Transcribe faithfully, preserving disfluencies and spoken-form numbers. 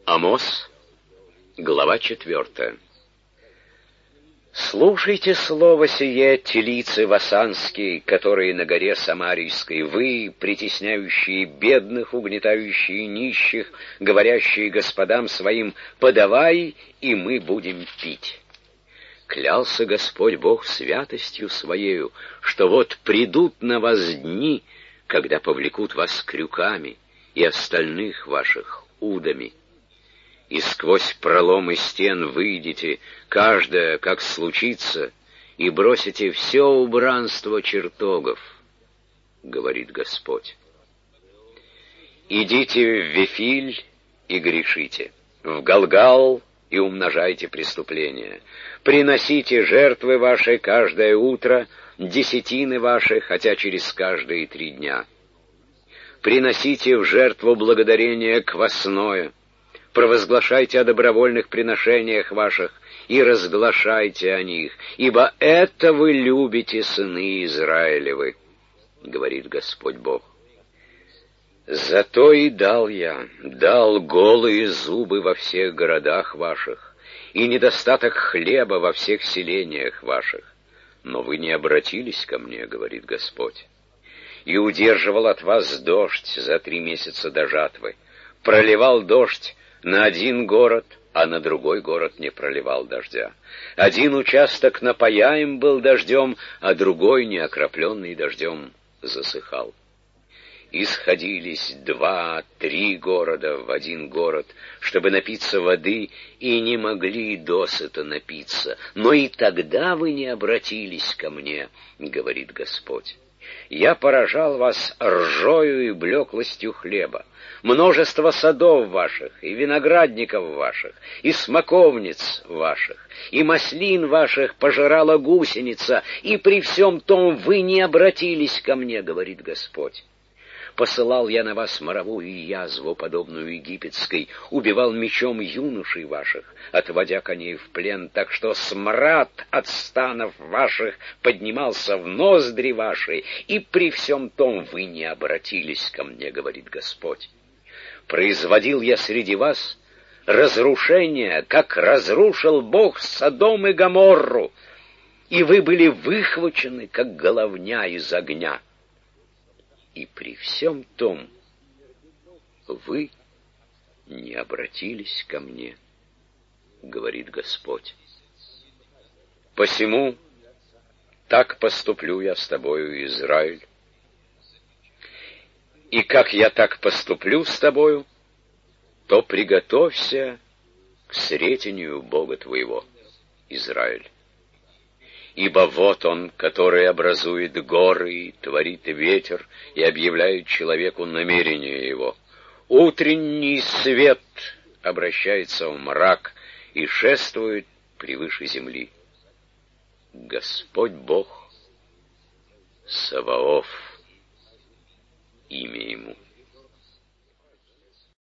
Амос, глава четвертая. «Слушайте слово сие, телицы васанские, которые на горе Самарийской, вы, притесняющие бедных, угнетающие нищих, говорящие господам своим: подавай, и мы будем пить. Клялся Господь Бог святостью Своею, что вот придут на вас дни, когда повлекут вас крюками, и остальных ваших удами. И сквозь проломы стен выйдете, каждая, как случится, и бросите все убранство чертогов, говорит Господь. Идите в Вифиль и грешите, в Галгал и умножайте преступления. Приносите жертвы ваши каждое утро, десятины ваши, хотя через каждые три дня. Приносите в жертву благодарение квасное, провозглашайте о добровольных приношениях ваших и разглашайте о них, ибо это вы любите, сыны Израилевы, говорит Господь Бог. Зато и дал я, дал голые зубы во всех городах ваших, и недостаток хлеба во всех селениях ваших. Но вы не обратились ко мне, говорит Господь. И удерживал от вас дождь за три месяца до жатвы, проливал дождь на один город, а на другой город не проливал дождя. Один участок напояем был дождем, а другой, не окропленный дождем, засыхал. И сходились два-три города в один город, чтобы напиться воды, и не могли досыта напиться. Но и тогда вы не обратились ко мне, говорит Господь. Я поражал вас ржою и блеклостью хлеба. Множество садов ваших, и виноградников ваших, и смоковниц ваших, и маслин ваших пожирала гусеница, и при всем том вы не обратились ко мне, говорит Господь. Посылал я на вас моровую язву, подобную египетской, убивал мечом юношей ваших, отводя коней в плен, так что смрад от станов ваших поднимался в ноздри ваши, и при всем том вы не обратились ко мне, говорит Господь. Производил я среди вас разрушение, как разрушил Бог Содом и Гоморру, и вы были выхвачены, как головня из огня. И при всем том вы не обратились ко мне, говорит Господь. Посему так поступлю я с тобою, Израиль. И как я так поступлю с тобою, то приготовься к сретению Бога твоего, Израиль. Ибо вот он, который образует горы и творит ветер, и объявляет человеку намерение его. Утренний свет обращается в мрак и шествует превыше земли. Господь Бог Саваоф, имя ему.